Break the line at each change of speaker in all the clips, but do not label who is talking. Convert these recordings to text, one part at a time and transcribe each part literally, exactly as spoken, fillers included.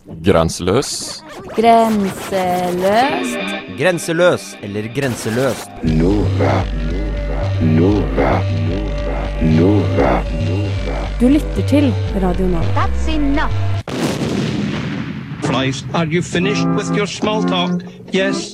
Grenseløs.
Grenseløst.
Grenseløs eller grenseløst.
Nova, Nova, Nova, Nova.
Du lytter til Radio Nova.
That's enough.
Flies, are you finished with your small talk? Yes.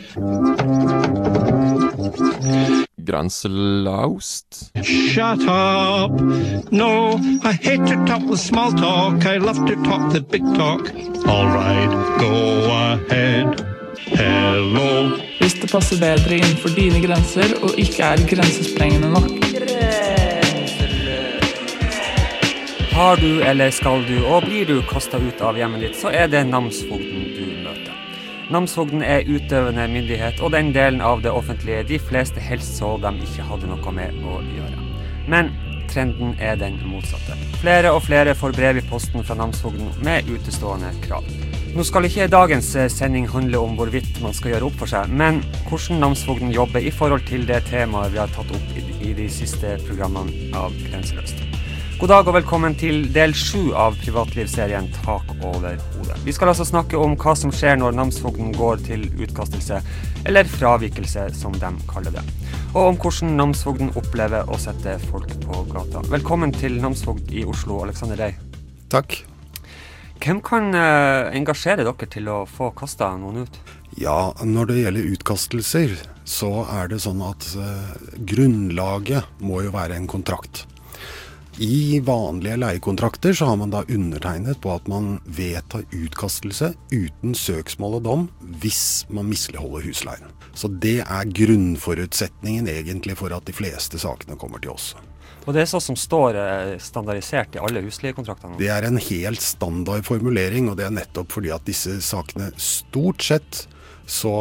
Grenselaust.
Shut up. No, I hate to talk with small talk. I love to talk the big talk. All right, go ahead. Hello.
Hvis det passer bedre innenfor dine grenser og ikke er grensesprengende nok.
Har du eller skal du, og blir du kastet ut av hjemmet ditt, så er det namsfogden du møter. Namsfogden er utøvende myndighet, og den delen av det offentlige de fleste helst så de ikke hadde noe med å gjøre. Men trenden er den motsatte. Flere og flere får brev i posten fra namsfogden med utestående krav. Nå skal ikke dagens sending handle om hvorvidt man skal gjøre opp for seg, men hvordan namsfogden jobber i forhold til det temaet vi har tatt opp i, i de siste programmene av Grenseløst. God dag og velkommen til del sju av privatlivsserien Tak over hodet. Vi skal altså snakke om hva som skjer når namsfogden går til utkastelse, eller fravikelse som de kaller det. Og om hvordan namsfogden opplever å sette folk på gata. Velkommen til namsfogd i Oslo, Alexander Rey.
Takk.
Hvem kan uh, engasjere dere til å få kastet noen ut?
Ja, når det gjelder utkastelser, så er det sånn at uh, grunnlaget må jo være en kontrakt. I vanlige leiekontrakter så har man da undertegnet på at man vedtar utkastelse uten søksmål og dom hvis man misligholder husleien. Så det er grunnforutsetningen egentlig for at de fleste sakene kommer til oss.
Og det er sånn som står standardisert i alle husleiekontraktene?
Det er en helt standard formulering, og det er nettopp fordi at disse sakene stort sett så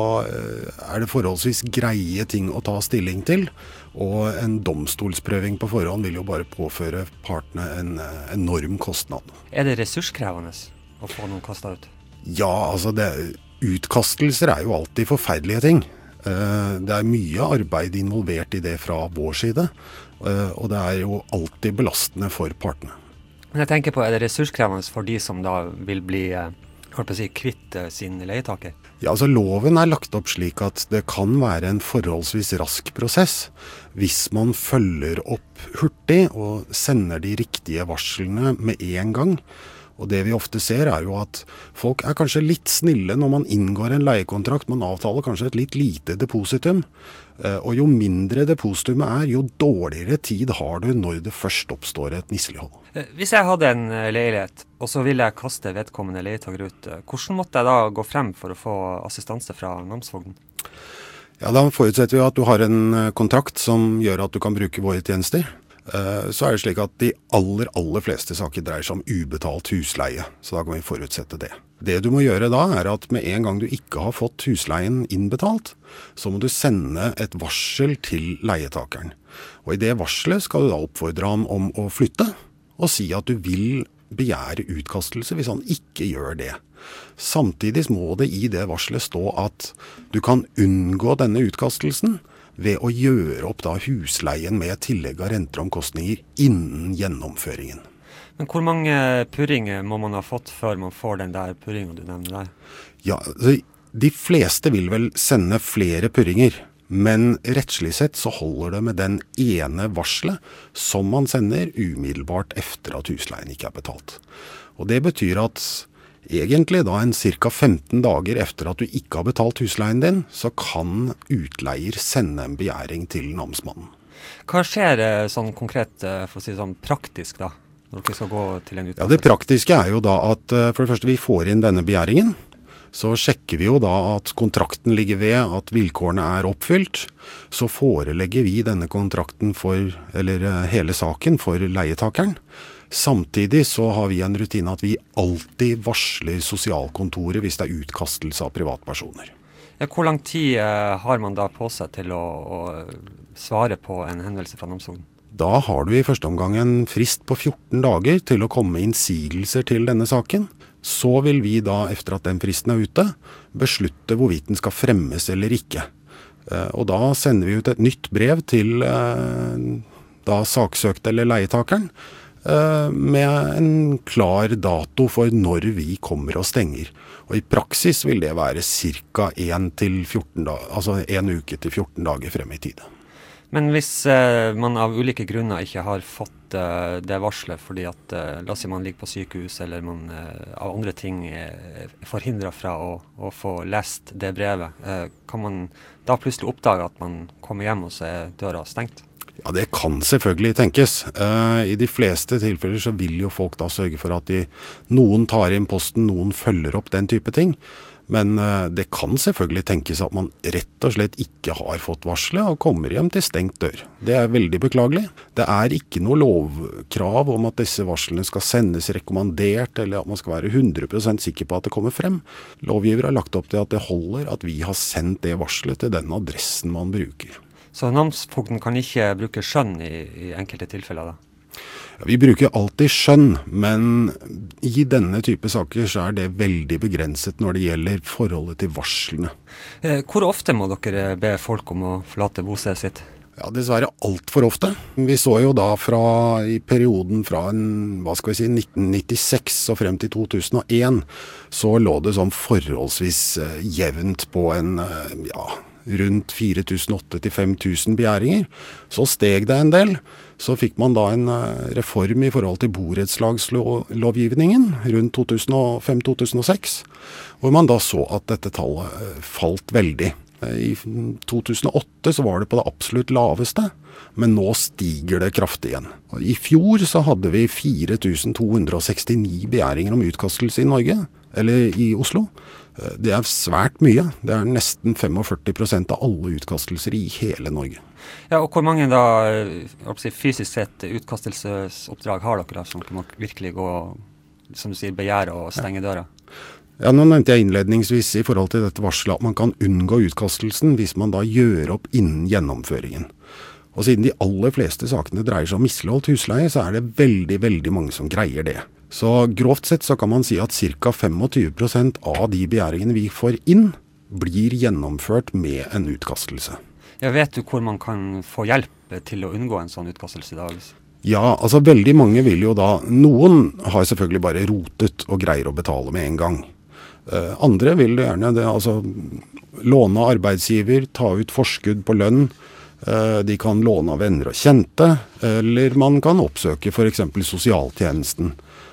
er det forholdsvis greie ting å ta stilling til, og en domstolsprøving på forhånd vil jo bare påføre partene en enorm kostnad.
Er det ressurskrevende å få noen kastet ut?
Ja, altså det, utkastelser er jo alltid forferdelige ting. Det er mye arbeid involvert i det fra vår side, og det er jo alltid belastende for partene.
Men jeg tenker på, er det ressurskrevende for de som da vil bli holdt på å si, kvitt sin leietaker?
Ja, altså loven er lagt opp slik at det kan være en forholdsvis rask prosess hvis man følger opp hurtig og sender de riktige varslene med en gang. Og det vi ofte ser er jo at folk er kanskje litt snille når man inngår en leiekontrakt. Man avtaler kanskje et litt lite depositum. Og jo mindre depositumet er, jo dårligere tid har du når det først oppstår et mislighold.
Hvis jeg hadde en leilighet, og så ville jeg kaste vedkommende leietaker ut, hvordan måtte jeg da gå frem for å få assistanse fra namsfogden?
Ja, da forutsetter vi at du har en kontrakt som gjør at du kan bruke våre tjenester. Så er det slik at de aller, aller fleste saker dreier seg om ubetalt husleie, så da kan vi forutsette det. Det du må gjøre da er at med en gang du ikke har fått husleien innbetalt, så må du sende et varsel til leietakeren. Og i det varselet skal du da oppfordre ham om å flytte, og si at du vil begjære utkastelse hvis han ikke gjør det. Samtidig må det i det varselet stå at du kan unngå denne utkastelsen ved å gjøre opp da husleien med tillegg av renter og omkostninger innen gjennomføringen.
Men hvor mange purringer må man ha fått før man får den der purringen du nevner der?
Ja, de fleste vil vel sende flere purringer, men rettslig sett så holder det med den ene varslet som man sender umiddelbart efter at husleien ikke er betalt. Og det betyr at egentlig da en cirka femten dager efter at du ikke har betalt husleien din, så kan utleier sende en begjæring til namsmannen.
Hva skjer sånn konkret, for å si sånn praktisk da, når dere skal gå til en utkastelse?
Ja, det praktiske er jo da at for det første vi får inn denne begjæringen, så sjekker vi jo da at kontrakten ligger ved, at vilkårene er oppfylt, så forelegger vi denne kontrakten for, eller hele saken for leietakeren. Samtidig så har vi en rutine at vi alltid varsler sosialkontoret hvis det er utkastelse av privatpersoner.
Ja, hvor lang tid uh, har man da på seg til å, å svare på en henvendelse fra namsfogden?
Da har du i første omgang en frist på fjorten dager til å komme med innsigelser til denne saken. Så vil vi da, efter at den fristen er ute, beslutte hvorvidt den skal fremmes eller ikke. Uh, og da sender vi ut et nytt brev til uh, da saksøkte eller leietakeren, eh, med en klar dato for når vi kommer og stenger. Og i praksis vil det være ca. en til fjorten dager, altså en uke til fjorten dager frem i tid.
Men hvis eh, man av ulike grunner ikke har fått eh, det varslet fordi at, eh, la oss si man ligger på sykehus, eller man eh, av andre ting er forhindret fra å, å få lest det brevet, eh, kan man da plutselig oppdage at man kommer hjem og så er døra stengt?
Ja, det kan selvfølgelig tenkes. Uh, I de fleste tilfeller så vil jo folk da sørge for at de, noen tar inn posten, noen følger opp den type ting. Men uh, det kan selvfølgelig tenkes at man rett og slett ikke har fått varslet og kommer hjem til stengt dør. Det er veldig beklagelig. Det er ikke noe lovkrav om at disse varslene skal sendes rekommandert, eller at man skal være hundre prosent sikker på at det kommer frem. Lovgiver har lagt opp til at det holder at vi har sendt det varslet til den adressen man bruker.
Så namsfogden kan ikke bruke skjønn i, i enkelte tilfeller da?
Ja, vi bruker alltid skjønn, men i denne type saker så er det veldig begrenset når det gjelder forholdet til varslene.
Eh, hvor ofte må dere be folk om å forlate bostedet sitt?
Ja, dessverre alt for ofte. Vi så jo da fra, i perioden fra en, hva skal vi si, nitten nittiseks og frem til to tusen og en, så lå det sånn forholdsvis uh, jevnt på en, uh, ja, rundt fire tusen åtte til fem tusen begjæringer. Så steg det en del. Så fikk man da en uh, reform i forhold til borettslagslovgivningen rundt to tusen og fem til to tusen og seks, hvor man da så at dette tallet uh, falt veldig. I to tusen og åtte så var det på det absolutt laveste, men nå stiger det kraftig igjen. I fjor så hadde vi fire tusen to hundre og sekstini begjæringer om utkastelse i Norge, eller i Oslo. Det er svært mye. Det er nesten førtifem prosent av alle utkastelser i hele Norge.
Ja, og hvor mange da, si, fysisk sett utkastelsesoppdrag har dere da, som kan virkelig gå, som du sier, begjære og stenge døra?
Ja, nå nevnte jeg innledningsvis i forhold til dette varselet at man kan unngå utkastelsen hvis man da gjør opp innen gjennomføringen. Og siden de aller fleste sakene dreier seg om misligholdt husleie, så er det veldig, veldig mange som greier det. Så grovt sett så kan man si at ca. tjuefem prosent av de begjæringene vi får inn, blir gjennomført med en utkastelse.
Jeg vet du hvor man kan få hjelp til å unngå en sånn utkastelse i dag?
Ja, altså veldig mange vil jo da, noen har selvfølgelig bare rotet og greier å betale med en gang. Uh, andre vil gjerne det, altså, låne arbeidsgiver, ta ut forskudd på lønn, uh, de kan låne av venner og kjente, eller man kan oppsøke for eksempel sosialtjenesten.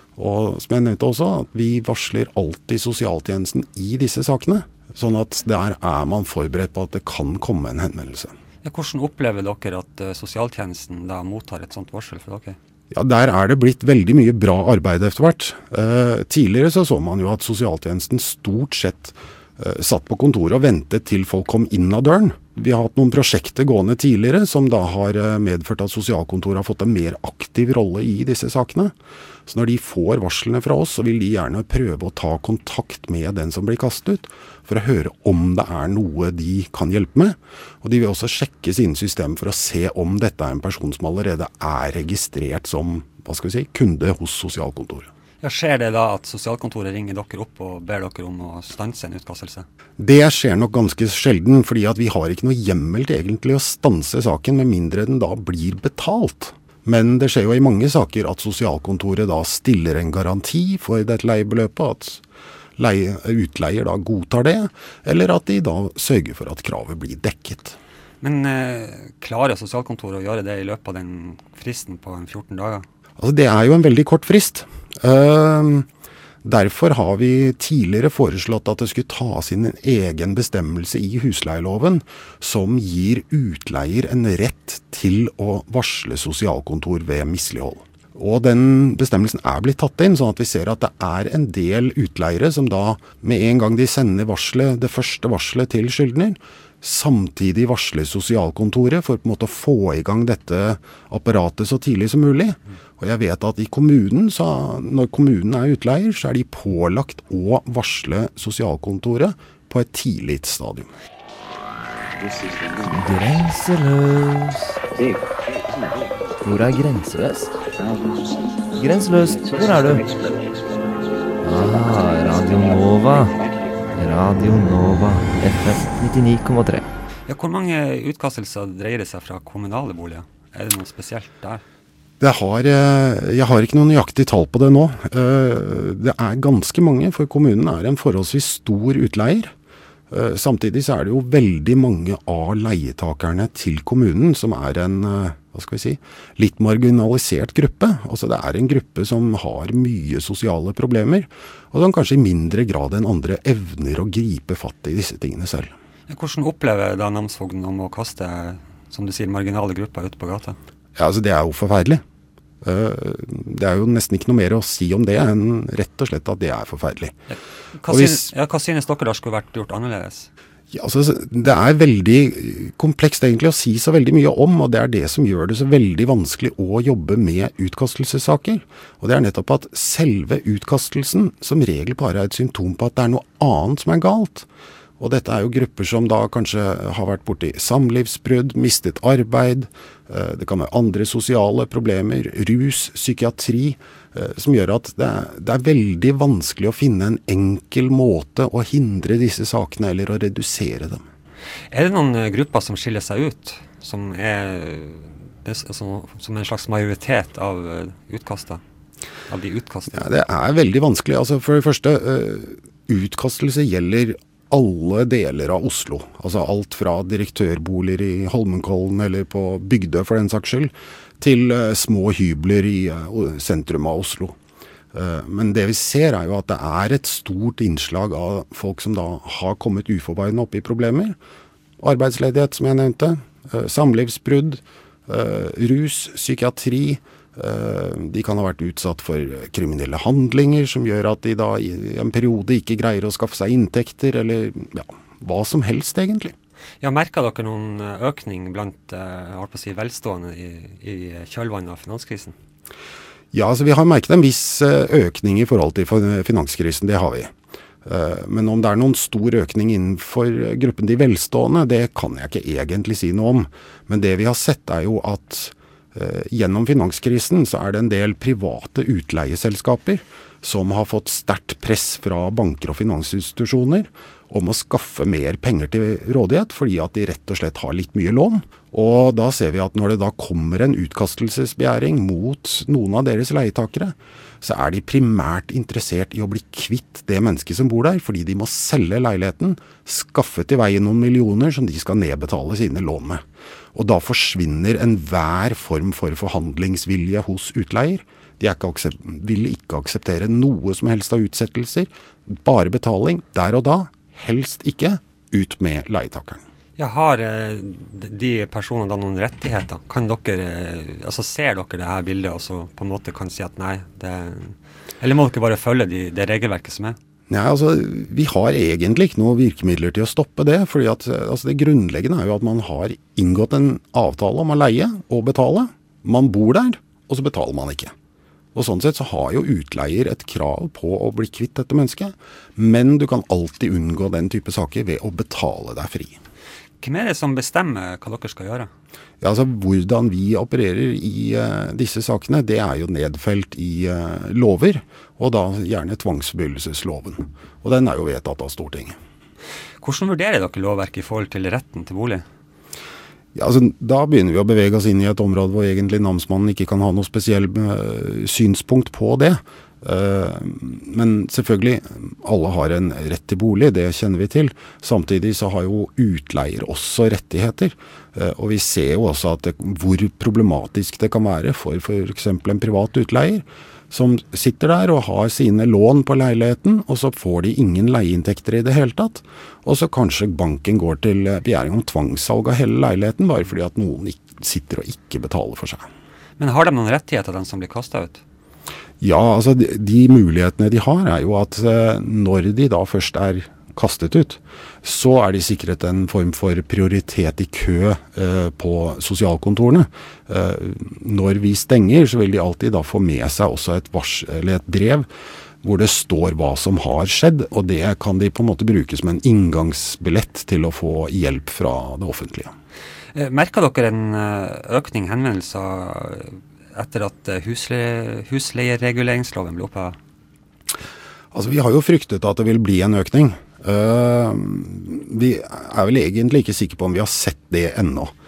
Og som jeg nevnte også, at vi varsler alltid sosialtjenesten i disse sakene, sånn at der er man forberedt på at det kan komme en henvendelse.
Ja, hvordan opplever dere at uh, sosialtjenesten da mottar et sånt varsel for dere?
Ja, der er det blitt veldig mye bra arbeid etter hvert. Eh, tidligere så så man jo at sosialtjenesten stort sett eh, satt på kontoret og ventet til folk kom inn av døren. Vi har hatt noen prosjekter gående tidligere som da har eh, medført at sosialkontoret har fått en mer aktiv rolle i disse sakene. Så når de får varslene fra oss, så vil de gjerne prøve å ta kontakt med den som blir kastet ut, for å høre om det er noe de kan hjelpe med. Og de vil også sjekke sine system for å se om dette er en person som allerede er registrert som, hva skal vi si, kunde hos sosialkontoret.
Ja, skjer det da at sosialkontoret ringer dere opp og ber dere om å stanse en utkastelse?
Det skjer nok ganske sjelden, fordi at vi har ikke noe hjemmel til egentlig å stanse saken, med mindre den da blir betalt. Men det skjer jo i mange saker at sosialkontoret da stiller en garanti for dette leiebeløpet, at leie, utleier da godtar det, eller at de da sørger for at kravet blir dekket.
Men eh, klarer sosialkontoret å gjøre det i løpet av den fristen på fjorten dager?
Altså det er jo en veldig kort frist. Uh, derfor har vi tidligere foreslått at det skulle tas inn en egen bestemmelse i husleieloven som gir utleier en rett til å varsle sosialkontor ved mislighold. Og den bestemmelsen er blitt tatt inn, sånn at vi ser at det er en del utleiere som da med en gang de sender varslet, det første varslet til skyldner, samtidig varsler sosialkontoret for på en måte å få i gang dette apparatet så tidlig som mulig. Og jeg vet at i kommunen, så når kommunen er utleier, så er de pålagt å varsle sosialkontoret på et tidlig stadium.
Grenseløs. Hvor er grenseløs? Grenseløs, hvor er du? Ah, Radio Nova. Radio Nova, F M nittini komma tre.
Ja, hvor mange utkastelser dreier det seg fra kommunale boliger? Er det noe spesielt der?
Det har, jeg har ikke noen nøyaktig tall på det nå. Det er ganske mange, for kommunen er en forholdsvis stor utleier. Samtidig så er det jo veldig mange av leietakerne til kommunen som er en, hva skal vi si, litt marginalisert gruppe. Altså det er en gruppe som har mye sosiale problemer, og som kanskje i mindre grad enn andre evner å gripe fatt i disse tingene selv.
Hvordan opplever da namsfogden om å kaste, som du sier, marginale grupper ut på gata?
Ja, altså det er jo forferdelig. Det er jo nesten ikke noe mer å si om det enn rett og slett at det er forferdelig.
Ja. Hva, hvis, synes, ja, hva synes dere da skulle vært gjort annerledes?
Ja, altså, det er veldig komplekst egentlig å si så veldig mye om, og det er det som gjør det så veldig vanskelig å jobbe med utkastelsessaker. Og det er nettopp at selve utkastelsen som regel bare er et symptom på at det er noe annet som er galt. Og dette er jo grupper som da kanskje har vært borti samlivsbrudd, mistet arbeid, det kan være andre sosiale problemer, rus, psykiatri, som gjør at det er, det er veldig vanskelig å finne en enkel måte å hindre disse sakene eller å redusere dem.
Er det noen grupper som skiller seg ut, som er som en slags majoritet av utkastet, av de utkastet?
Ja, det er veldig vanskelig. Altså for det første, utkastelse gjelder alle deler av Oslo, altså alt fra direktørboliger i Holmenkollen eller på Bygdø for den saks skyld, til uh, små hybler i uh, sentrum av Oslo. Uh, men det vi ser er jo at det er et stort innslag av folk som da har kommet uforvarende opp i problemer. Arbeidsledighet, som jeg nevnte, uh, samlivsbrudd, uh, rus, psykiatri. De kan ha vært utsatt for kriminelle handlinger som gjør at de da i en periode ikke greier å skaffe seg inntekter, eller ja, hva som helst egentlig.
Ja, merker dere noen økning blant jeg holdt på å si, velstående i, i kjølvannet av finanskrisen?
Ja, altså vi har merket en viss økning i forhold til finanskrisen, det har vi. Men om det er noen stor økning innenfor gruppen de velstående, det kan jeg ikke egentlig si noe om. Men det vi har sett er jo at Uh, gjennom finanskrisen så er det en del private utleieselskaper som har fått sterkt press fra banker og finansinstitusjoner om å skaffe mer penger til rådighet, fordi at de rett og slett har litt mye lån. Og da ser vi at når det da kommer en utkastelsesbegjæring mot noen av deres leietakere, så er de primært interessert i å bli kvitt det mennesket som bor der, fordi de må selge leiligheten, skaffe til veie noen millioner som de skal nedbetale sine lån med. Og da forsvinner enhver form for forhandlingsvilje hos utleier. De er ikke aksept, vil ikke akseptere noe som helst av utsettelser, bare betaling der og da, helst ikke, ut med leietakeren.
Ja, har de personene da noen rettigheter? Kan dere, altså ser dere det her bildet og så på en måte kan si at nei, det, eller må dere bare følge de, det regelverket som er?
Nei, altså vi har egentlig ikke noen virkemidler til å stoppe det, fordi at altså, det grunnleggende er jo at man har inngått en avtale om å leie og betale. Man bor der, og så betaler man ikke. Og sånn sett så har jo utleier et krav på å bli kvitt dette mennesket, men du kan alltid unngå den type saker ved å betale deg fri.
Hvem er det som bestemmer hva dere skal gjøre?
Ja, altså hvordan vi opererer i uh, disse sakene, det er jo nedfelt i uh, lover, og da gjerne tvangsforbrytelsesloven. Og den er jo vedtatt av Stortinget.
Hvordan vurderer dere lovverket i forhold til retten til bolig?
Ja, altså da begynner vi å bevege oss inn i et område hvor egentlig namsmannen ikke kan ha noe spesielt uh, synspunkt på det. Uh, men selvfølgelig, alle har en rett til bolig, det kjenner vi til. Samtidig så har jo utleier også rettigheter, uh, og vi ser jo også at det, hvor problematisk det kan være for for eksempel en privat utleier, som sitter der og har sine lån på leiligheten, og så får de ingen leieinntekter i det hele tatt. Og så kanskje banken går til begjæring om tvangssalg av hele leiligheten, bare fordi at noen sitter og ikke betaler for seg.
Men har de noen rettigheter, den som blir kastet ut?
Ja, altså de, de mulighetene de har er jo at eh, når de da først er kastet ut, så er de sikret en form for prioritet i kø eh, på sosialkontorene. Eh, når vi stenger, så vil de alltid da få med seg også et, vars, eller et brev hvor det står hva som har skjedd, og det kan de på en måte bruke som en inngangsbillett til å få hjelp fra det offentlige.
Eh, merker dere en økning henvendelser etter at husle- husleiereguleringsloven ble opphevet?
Altså, vi har jo fryktet at det vil bli en økning. Uh, vi er vel egentlig ikke sikre på om vi har sett det ennå.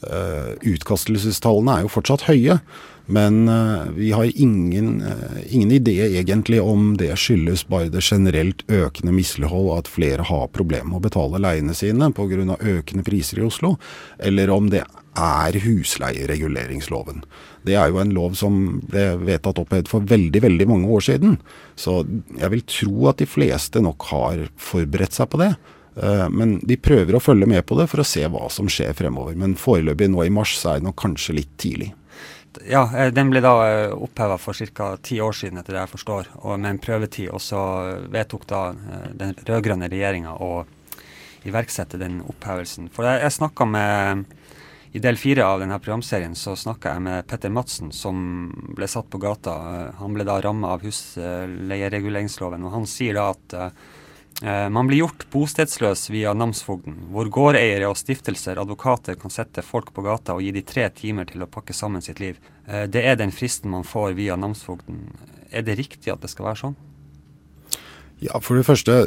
Uh, utkastelsestallene er jo fortsatt høye, men uh, vi har ingen, uh, ingen idé egentlig om det skyldes bare det generelt økende mislighold og at flere har problemer med å betale leiene sine på grunn av økende priser i Oslo, eller om det er husleiereguleringsloven. Det er jo en lov som ble vedtatt opphevet for veldig, veldig mange år siden, så jeg vil tro at de fleste nok har forberedt seg på det. Men de prøver å følge med på det for å se hva som skjer fremover. Men foreløpig nå i mars så er det nok kanskje litt tidlig.
Ja, den ble da opphevet for cirka ti år siden etter det jeg forstår, og med en prøvetid, og så vedtok da den rødgrønne regjeringen å iverksette den opphevelsen. For jeg, jeg snakket med, i del fire av denne programserien, så snakket jeg med Petter Madsen, som ble satt på gata. Han ble da rammet av husleiereguleringsloven, og han sier da at Uh, man blir gjort bostedsløs via namsfogden, hvor gårdeiere og stiftelser, advokater kan sette folk på gata og gi de tre timer til å pakke sammen sitt liv. Uh, det er den fristen man får via namsfogden. Er det riktig at det skal være sånn?
Ja, for det første,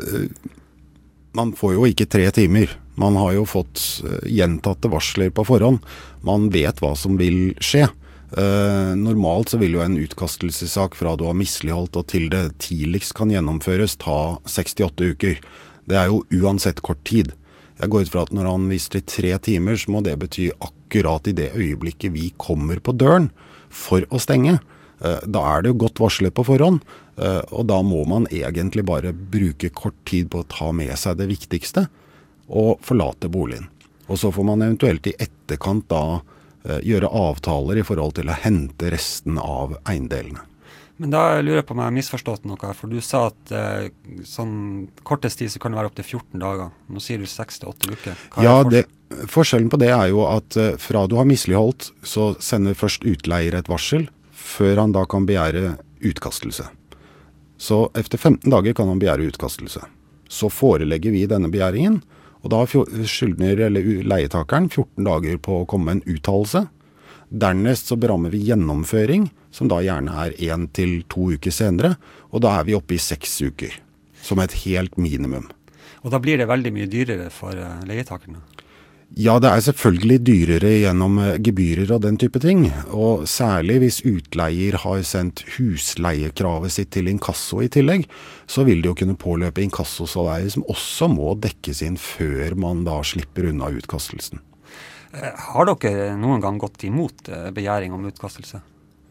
man får jo ikke tre timer. Man har jo fått gjentatte varsler på forhånd. Man vet hva som vil skje. Uh, normalt så vil jo en utkastelsessak fra du har misligholdt og til det tidligst kan gjennomføres ta sekstiåtte uker. Det er jo uansett kort tid. Jeg går ut fra at når han viser til tre timer, så må det bety akkurat i det øyeblikket vi kommer på døren for å stenge. Uh, da er det jo godt varslet på forhånd, uh, og da må man egentlig bare bruke kort tid på å ta med seg det viktigste og forlate boligen. Og så får man eventuelt i etterkant da gjøre avtaler i forhold til å hente resten av eiendelene.
Men da lurer jeg på om jeg har misforstått noe, for du sa at eh, sånn kortest tid så kan det være opp til fjorten dager. Nå sier du seks til åtte uker. Hva
ja,
er
det, forskjellen på det er jo at eh, fra du har misligholdt, så sender først utleier et varsel, før han da kan begjære utkastelse. Så efter femten dager kan han begjære utkastelse. Så forelegger vi denne begjæringen, og da har skyldner eller leietakeren fjorten dager på å komme med en uttalelse. Dernest så berammer vi gjennomføring, som da gjerne er en til to uker senere, og da er vi oppe i seks uker, som et helt minimum.
Og da blir det veldig mye dyrere for uh, leietakerne?
Ja, det er selvfølgelig dyrere gjennom gebyrer og den type ting, og særlig hvis utleier har sendt husleiekravet sitt til inkasso i tillegg, så vil det jo kunne påløpe inkassosalæret som også må dekkes inn før man da slipper unna utkastelsen.
Har dere noen gang gått imot begjæring om utkastelse?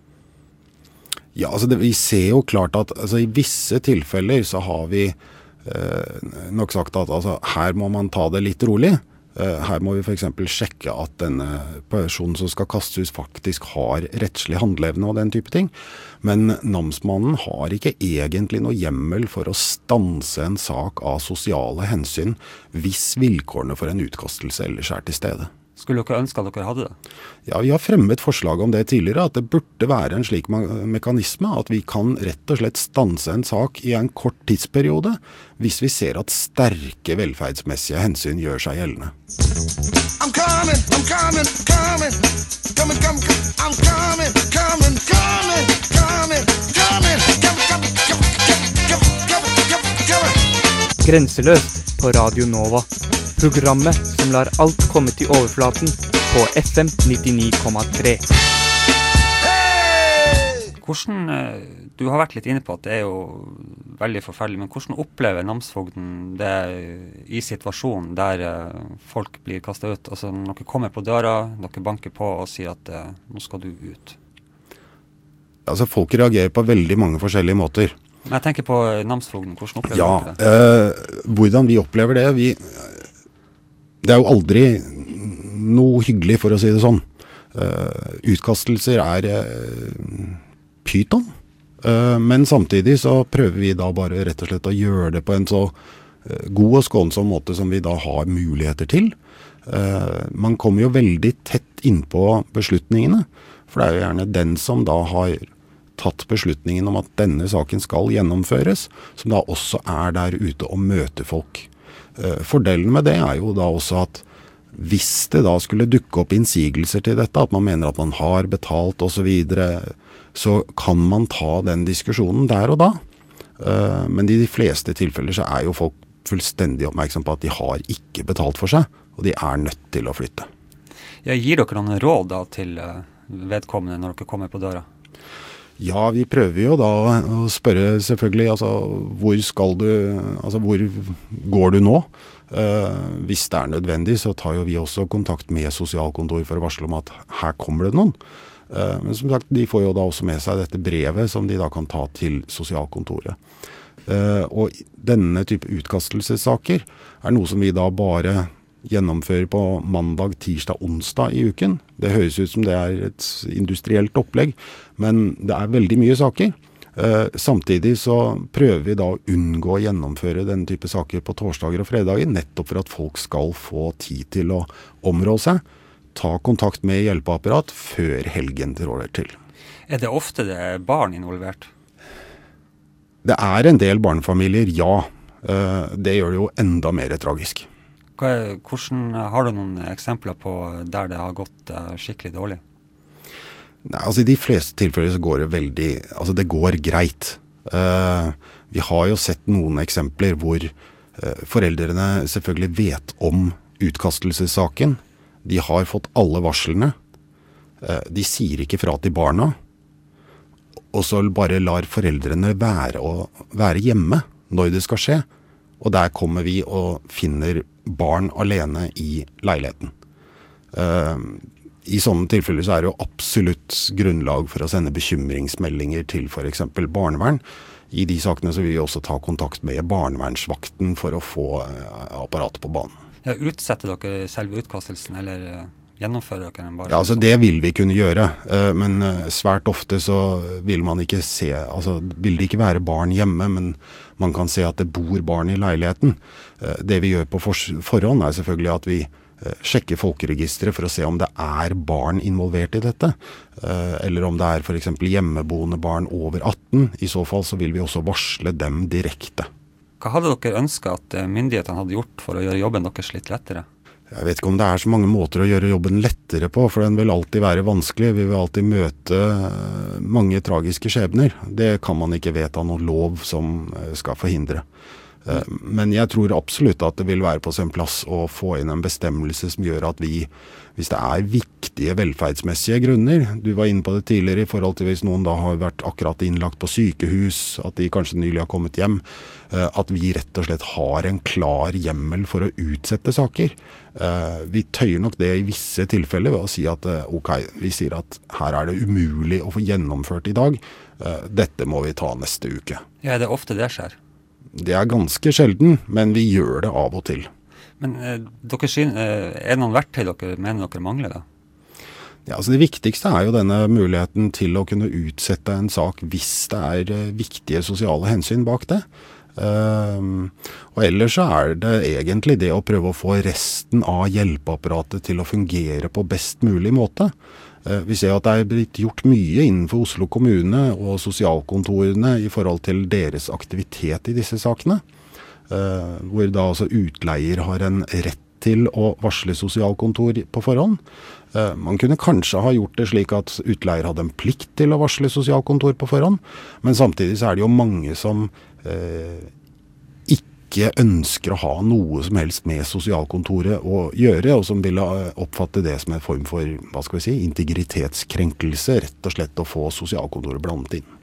Ja, altså det, vi ser jo klart at altså, i visse tilfeller så har vi eh, nok sagt at altså, her må man ta det litt rolig. Her må vi for eksempel sjekke at denne personen som skal kastes faktisk har rettslig handlevende og den type ting. Men namsmannen har ikke egentlig noe hjemmel for å stanse en sak av sosiale hensyn hvis vilkårene for en utkastelse ellers er til stede.
Skulle dere ønske at dere hadde det?
Ja, vi har fremmet forslag om det tidligere, at det burde være en slik mekanisme, at vi kan rett og slett stanse en sak i en kort tidsperiode, hvis vi ser at sterke velferdsmessige hensyn gjør seg gjeldende. I'm coming, I'm coming, coming, coming, coming, I'm coming, coming, coming, coming, coming, coming,
Grenseløst på Radio Nova. Programmet som lar alt komme til overflaten på F M nittini komma tre.
Hvordan, du har vært litt inne på at det er jo veldig forferdelig, men hvordan opplever namsfogden det i situasjonen der folk blir kastet ut? Altså når dere kommer på døra, dere banker på og sier at nå skal du ut.
Altså folk reagerer på veldig mange forskjellige måter.
Men jeg tenker på namsfogden, hvordan opplever
ja,
dere det?
Eh, hvordan vi opplever det, vi... Det er jo aldri noe hyggelig, for å si det sånn. Uh, utkastelser er uh, pyton, uh, men samtidig så prøver vi da bare rett og slett å gjøre det på en så uh, god og skånsom måte som vi da har muligheter til. Uh, man kommer jo veldig tett innpå beslutningene, for det er jo gjerne den som da har tatt beslutningen om at denne saken skal gjennomføres, som da også er der ute og møter folk. Fordelen med det er jo da også at hvis det da skulle dukke opp innsigelser til dette, at man mener at man har betalt og så videre, så kan man ta den diskusjonen der og da. Men i de fleste tilfeller så er jo folk fullstendig oppmerksom på at de har ikke betalt for seg, og de er nødt til å flytte.
Jeg gir dere noen råd da til vedkommende når dere kommer på døra?
Ja, vi prøver jo da å spørre selvfølgelig, altså hvor skal du, altså hvor går du nå? Uh, hvis det er nødvendig, så tar jo vi også kontakt med sosialkontor for å varsle om at her kommer det noen. Uh, men som sagt, de får jo da også med seg dette brevet som de da kan ta til sosialkontoret. Uh, og denne type utkastelsessaker er noe som vi da bare gjennomfører på mandag, tirsdag, onsdag i uken. Det høres ut som det er et industrielt opplegg, men det er veldig mye saker. Eh, samtidig så prøver vi da å unngå å gjennomføre denne type saker på torsdager og fredager, nettopp for at folk skal få tid til å områ seg, ta kontakt med hjelpeapparat før helgen råder til.
Er det ofte det er barn involvert?
Det er en del barnefamilier, ja. Eh, det gjør det jo enda mer tragisk.
Hvordan, har du noen eksempler på der det har gått uh, skikkelig dårlig?
Nei, altså i de fleste tilfeller så går det veldig, altså det går greit. Uh, vi har jo sett noen eksempler hvor uh, foreldrene selvfølgelig vet om utkastelsessaken. De har fått alle varslene. Uh, de sier ikke fra til barna. Og så bare lar foreldrene være, å, være hjemme når det skal skje. Og der kommer vi og finner barn alene i leiligheten. Uh, I sånne tilfeller så er det jo absolutt grunnlag for å sende bekymringsmeldinger til for eksempel barnevern. I de sakene så vil vi også ta kontakt med barnevernsvakten for å få uh, apparatet på banen.
Ja, utsetter dere selve utkastelsen, eller uh, gjennomfører dere den bare?
Ja, altså det vil vi kunne gjøre, uh, men uh, svært ofte så vil man ikke se, altså vil det ikke være barn hjemme, men man kan se at det bor barn i leiligheten. Det vi gjør på forhånd er selvfølgelig at vi sjekker folkeregisteret for å se om det er barn involvert i dette. Eller om det er for eksempel hjemmeboende barn over atten. I så fall så vil vi også varsle dem direkte.
Hva hadde dere ønsket at myndighetene hadde gjort for å gjøre jobben deres litt lettere?
Jeg vet ikke om det er så mange måter å gjøre jobben lettere på, for den vil alltid være vanskelig. Vi vil alltid møte mange tragiske skjebner. Det kan man ikke vedta noen lov som skal forhindre. Men jeg tror absolutt at det vil være på sin plass å få inn en bestemmelse som gjør at vi, hvis det er viktige velferdsmessige grunner, du var inne på det tidligere i forhold til hvis noen da har vært akkurat innlagt på sykehus, at de kanskje nylig har kommet hjem, at vi rett og slett har en klar hjemmel for å utsette saker. Vi tøyer nok det i visse tilfeller ved å si at ok, vi sier at her er det umulig å få gjennomført i dag, dette må vi ta neste uke.
Ja, det er ofte det skjer.
Det er ganske sjelden, men vi gjør det av og til.
Men eh, dere syn, eh, er det noen verktøy dere mener dere mangler da?
Ja, altså det viktigste er jo denne muligheten til å kunne utsette en sak hvis det er uh, viktige sosiale hensyn bak det. Uh, og ellers så er det egentlig det å prøve å få resten av hjelpeapparatet til å fungere på best mulig måte. Uh, vi ser at det er blitt gjort mye innenfor Oslo kommune og sosialkontorene i forhold til deres aktivitet i disse sakene. Uh, hvor da altså utleier har en rett til å varsle sosialkontor på forhånd. Uh, man kunne kanskje ha gjort det slik at utleier hadde en plikt til å varsle sosialkontor på forhånd, men samtidig så er det jo mange som uh, ikke ønsker å ha noe som helst med sosialkontoret å gjøre, og som vil oppfatte det som en form for, hva skal vi si, integritetskrenkelse, rett og slett å få sosialkontoret blandet inn.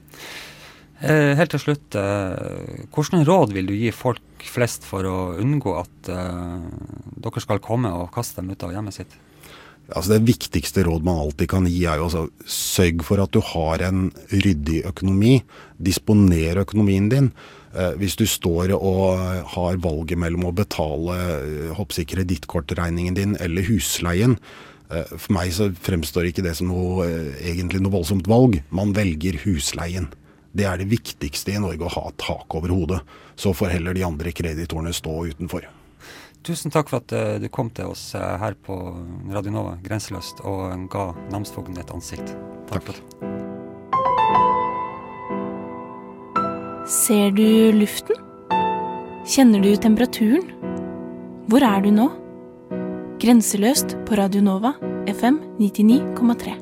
Eh, helt til slutt, eh, hvordan råd vil du gi folk flest for å unngå at eh, dere skal komme og kaste dem ut av hjemmet sitt?
Altså det viktigste råd man alltid kan gi er jo altså, sørg for at du har en ryddig økonomi, disponer økonomien din. Eh, hvis du står og har valget mellom å betale hoppsi, kredittkortregningen din eller husleien, eh, for meg så fremstår ikke det som noe, eh, egentlig noe voldsomt valg. Man velger husleien. Det er det viktigste i Norge, å ha tak over hodet. Så får heller de andre kreditorene stå utenfor.
Tusen takk for at uh, du kom til oss uh, her på Radio Nova, Grenseløst, og ga namsfogden et ansikt. Takk. takk.
Ser du luften? Kjenner du temperaturen? Hvor er du nå? Grenseløst på Radio Nova, F M nittini komma tre.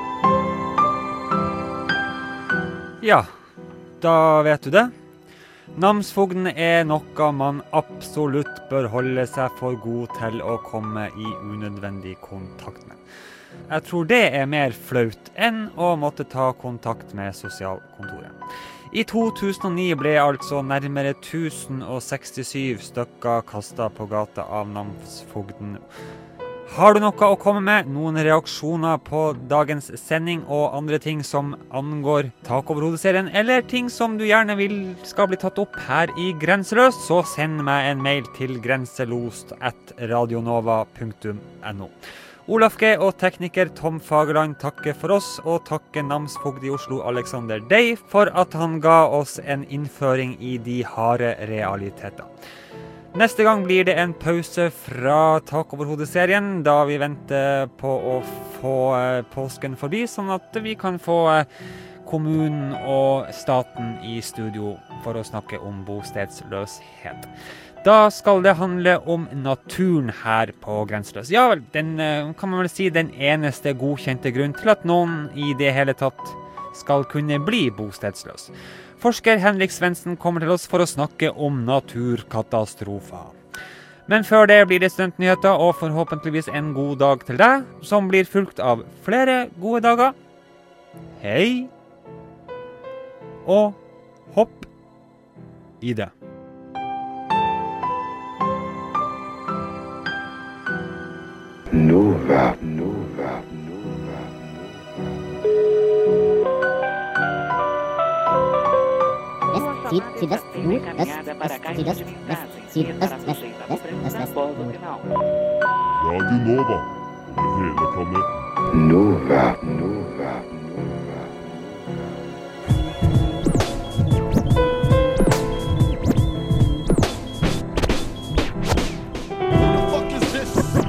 Ja, da vet du det. Namsfogden er noe man absolutt bør holde seg for god til å komme i unødvendig kontakt med. Jeg tror det er mer flaut enn å måtte ta kontakt med sosialkontoret. I to tusen og ni ble altså nærmere tusen og sekstisju stykker kastet på gata av namsfogden. Har du noe å komme med, noen reaksjoner på dagens sending og andre ting som angår Tak over hodet-serien, eller ting som du gjerne vil skal bli tatt opp her i Grenseløst, så send meg en mail til grenselost at radionova punktum no. Olaf G. og tekniker Tom Fagerland takker for oss, og takker namsfogd i Oslo Alexander Day for at han ga oss en innføring i de harde realiteter. Neste gang blir det en pause fra Tak over hodet-serien, da vi venter på å få eh, påsken forbi, sånn at vi kan få eh, kommunen og staten i studio for å snakke om bostedsløshet. Da skal det handle om naturen her på Grenseløs. Ja vel, den eh, kan man vel si den eneste godkjente grunn til at noen i det hele tatt skal kunne bli bostedsløs. Forsker Henrik Svendsen kommer til oss for å snakke om naturkatastrofer. Men før det blir det studentnyheter og forhåpentligvis en god dag til deg, som blir fulgt av flere gode dager. Hei! Og hopp i det.
Nova, Nova, Nova.
Syd, sydvest, nord, øst, øst, sydøst, vest, sydøst, vest, vest, øst, vest, nord.
Radio Nova, over hele planeten.
Nova, Nova, Nova.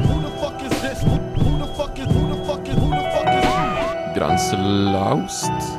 Grenseløst.